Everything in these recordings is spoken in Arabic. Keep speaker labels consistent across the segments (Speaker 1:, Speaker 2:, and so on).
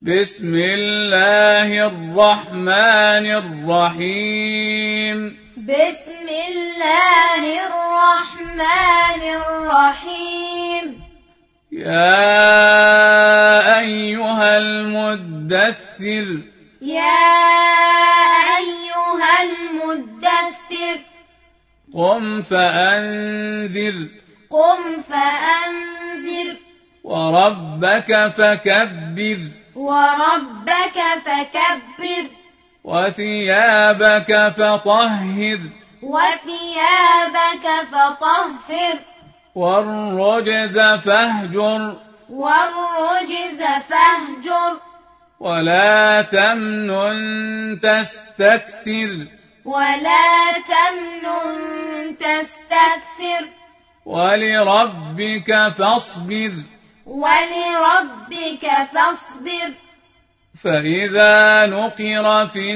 Speaker 1: بسم الله الرحمن الرحيم.
Speaker 2: بسم الله الرحمن الرحيم.
Speaker 1: يا أيها المدثر.
Speaker 2: يا أيها المدثر.
Speaker 1: قم فأنذر.
Speaker 2: قم فأنذر.
Speaker 1: وربك فكبر.
Speaker 2: وربك فكبر.
Speaker 1: وثيابك فطهر.
Speaker 2: وثيابك فطهر.
Speaker 1: والرجز فاهجر.
Speaker 2: والرجز فاهجر.
Speaker 1: ولا تمنن تستكثر.
Speaker 2: ولا تمنن تستكثر.
Speaker 1: ولربك فاصبر.
Speaker 2: ولربك فاصبر.
Speaker 1: فإذا نقر في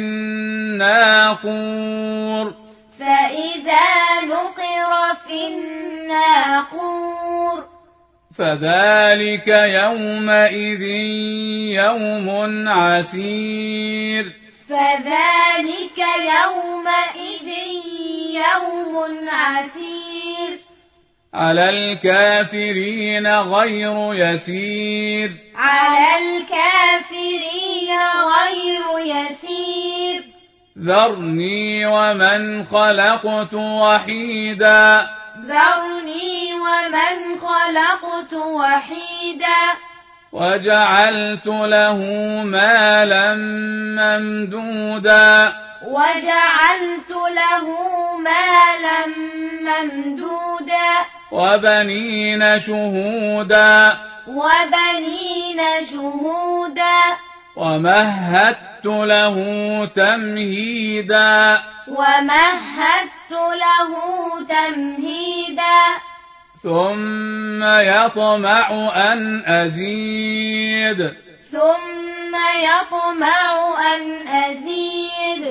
Speaker 1: الناقور.
Speaker 2: فإذا نقر في الناقور.
Speaker 1: فذلك يومئذ يوم عسير.
Speaker 2: فذلك يومئذ يوم عسير.
Speaker 1: على الكافرين غير يسير.
Speaker 2: على الكافرين غير يسير.
Speaker 1: ذرني ومن خلقت وحيدا.
Speaker 2: ذرني ومن خلقت وحيدا.
Speaker 1: وجعلت له مالا ممدودا.
Speaker 2: وجعلت له مالا ممدودا.
Speaker 1: وبنين شهودا.
Speaker 2: وبنين شهودا.
Speaker 1: ومهدت له تمهيدا.
Speaker 2: ومهدت له تمهيدا.
Speaker 1: ثم يطمع أن أزيد.
Speaker 2: ثم يطمع أن أزيد.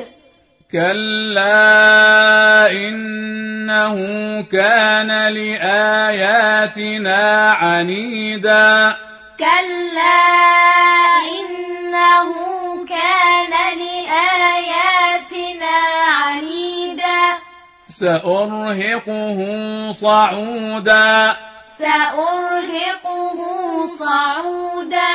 Speaker 1: كلا إنه كان لآياتنا عنيدا.
Speaker 2: كلا إنه كان لآياتنا عنيدا.
Speaker 1: سأرهقه صعودا.
Speaker 2: سأرهقه صعودا.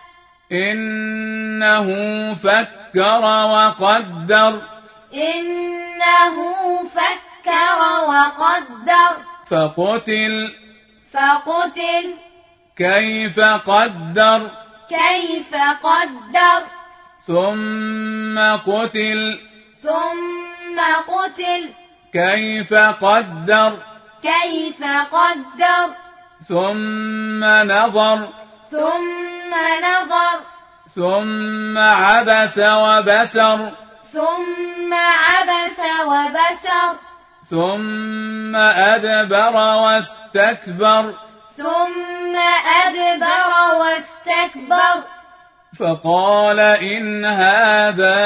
Speaker 1: إنه فكر وقدر.
Speaker 2: إنه فكر وقدر.
Speaker 1: فقتل.
Speaker 2: فقتل.
Speaker 1: كيف قدر.
Speaker 2: كيف قدر.
Speaker 1: ثم قتل.
Speaker 2: ثم قتل.
Speaker 1: كيف قدر.
Speaker 2: كيف قدر.
Speaker 1: ثم نظر.
Speaker 2: ثم نظر.
Speaker 1: ثم عبس وبسر.
Speaker 2: ثم عبس وبسر.
Speaker 1: ثم أدبر واستكبر.
Speaker 2: ثم أدبر واستكبر.
Speaker 1: فقال إن هذا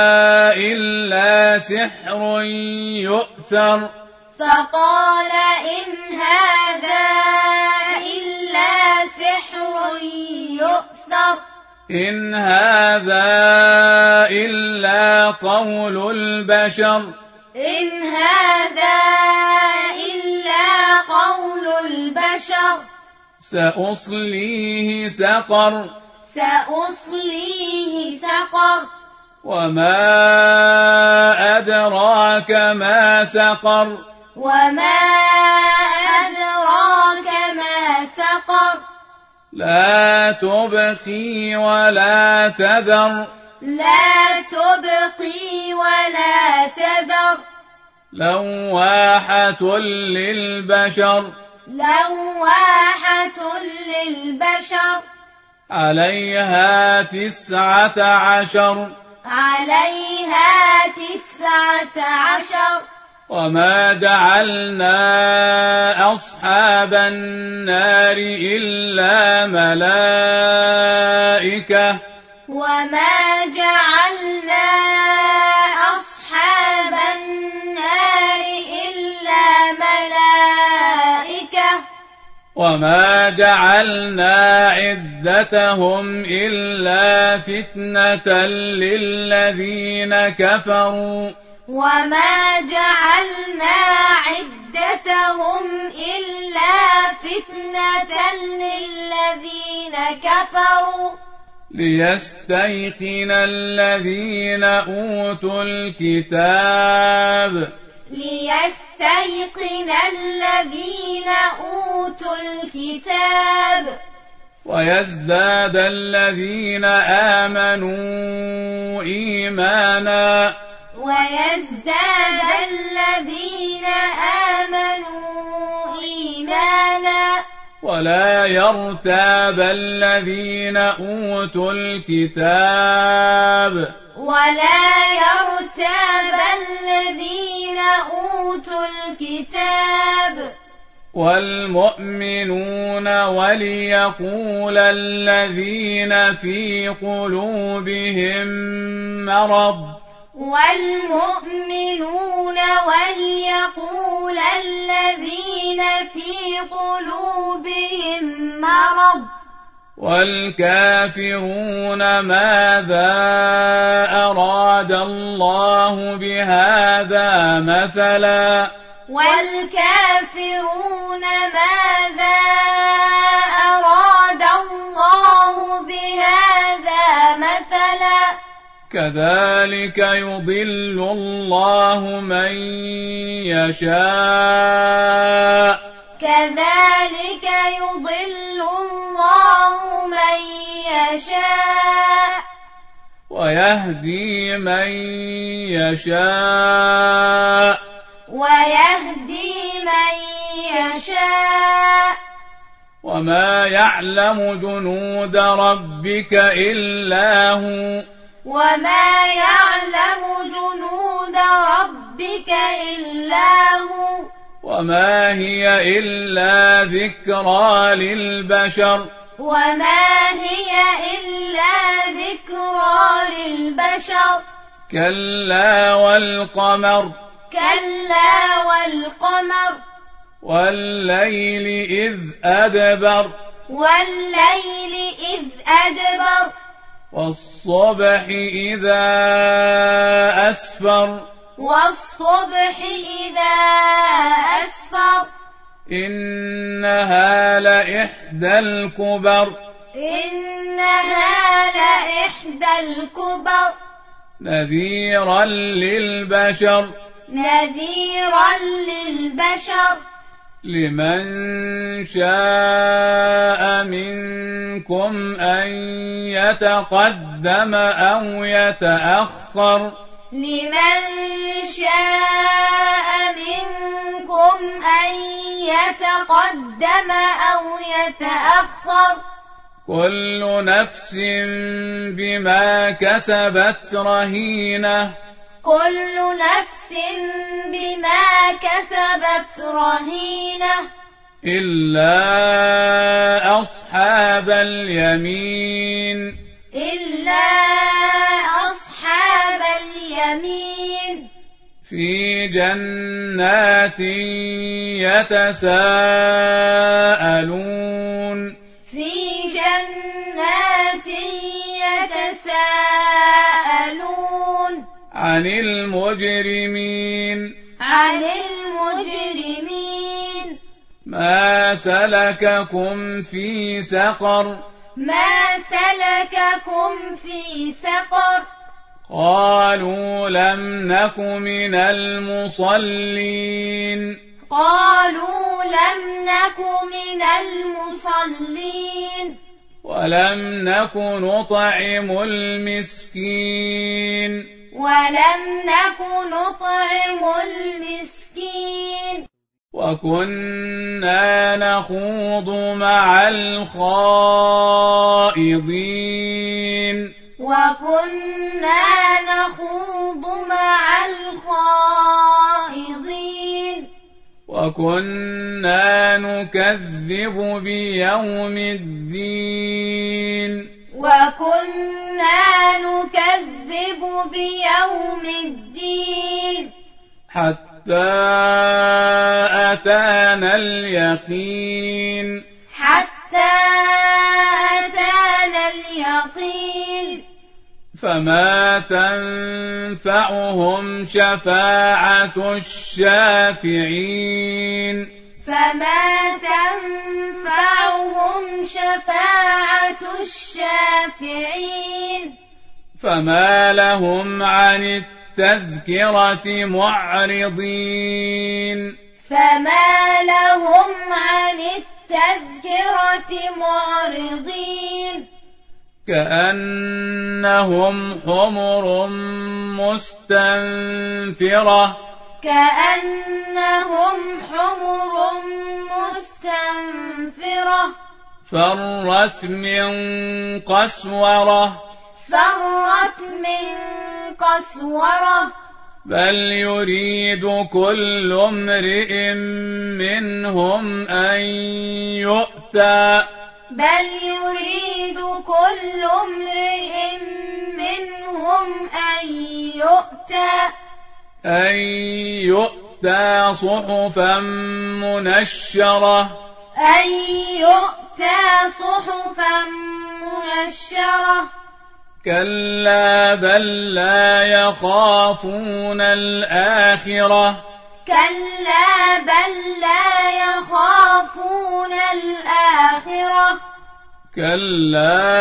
Speaker 1: إلا سحر يؤثر.
Speaker 2: فقال إن هذا إلا سحر يؤثر.
Speaker 1: إن هذا إلا قول البشر.
Speaker 2: إن هذا إلا قول البشر.
Speaker 1: سأصليه سقر.
Speaker 2: سأصليه سقر.
Speaker 1: وما أدراك ما سقر.
Speaker 2: وما أدراك ما سقر.
Speaker 1: لا تبقي ولا تذر.
Speaker 2: لا تبقي ولا تذر.
Speaker 1: لواحة للبشر.
Speaker 2: لواحة للبشر.
Speaker 1: عليها 19.
Speaker 2: عليها 19.
Speaker 1: وما جعلنا أصحاب النار إلا ملائكة.
Speaker 2: وما جعلنا أصحاب النار إلا ملائكة.
Speaker 1: وما جعلنا عدتهم إلا فتنة للذين كفروا
Speaker 2: وما جعلنا عدتهم إلا فتنة للذين كفروا
Speaker 1: ليستيقن الذين أوتوا الكتاب ويزداد الذين آمنوا إيمانا ولا يرتاب الذين أوتوا الكتاب والمؤمنون وليقول الذين في قلوبهم مرض والكافرون ماذا أراد الله بهذا مثلا كذلك يضل الله من يشاء ويهدي من يشاء وما يعلم جنود ربك إلا هو وما هي إلا ذكرى للبشر كلا والقمر والليل إذ أدبر والصبح إذا أسفر إنها لإحدى الكبر نذيرا للبشر لمن شاء منكم أن يتقدم أو يتأخر كل نفس بما كسبت رهينة إلا أصحاب اليمين في جنات يتساءلون عن المجرمين ما سلككم في سقر قالوا لم نك من المصلين ولم نك نطعم المسكين وكنا نخوض مع الخائضين وكنا نكذب بيوم الدين حتى أتانا اليقين فما تنفعهم شفاعة الشافعين
Speaker 2: فما تنفعهم شفاعة الشافعين
Speaker 1: فما لهم عن التذكرة معرضين
Speaker 2: فما لهم عن التذكرة معرضين
Speaker 1: كأنهم حمر مستنفرة
Speaker 2: كأنهم حمر مستنفرة
Speaker 1: فرت من قسورة
Speaker 2: فرت من قسورة
Speaker 1: بل يريد كل امرئ منهم أن يؤتى
Speaker 2: بل يريد كل امرئ منهم أن
Speaker 1: يؤتى صحفا منشرة
Speaker 2: أن يؤتى صحفا منشرة
Speaker 1: كلا بل لا يخافون الآخرة
Speaker 2: كلا بل لا يخافون الآخرة
Speaker 1: كلا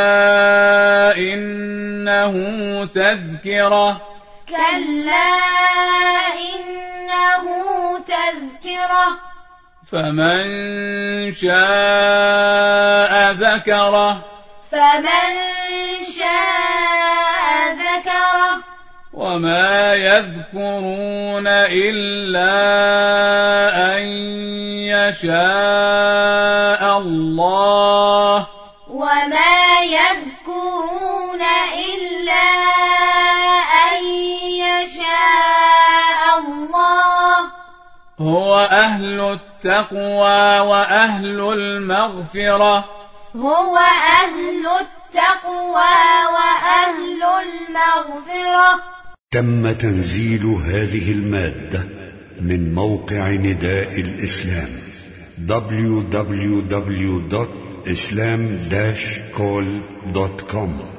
Speaker 1: إنه تذكرة
Speaker 2: كلا إنه تذكرة
Speaker 1: فمن شاء ذكره
Speaker 2: فمن شاء ذكره
Speaker 1: وما يذكرون إلا أن يشاء الله
Speaker 2: وما يذكرون إلا أن يشاء الله
Speaker 1: هو أهل التقوى وأهل المغفرة
Speaker 2: هو أهل التقوى وأهل المغفرة.
Speaker 3: تم تنزيل هذه المادة من موقع نداء الإسلام www.islam-call.com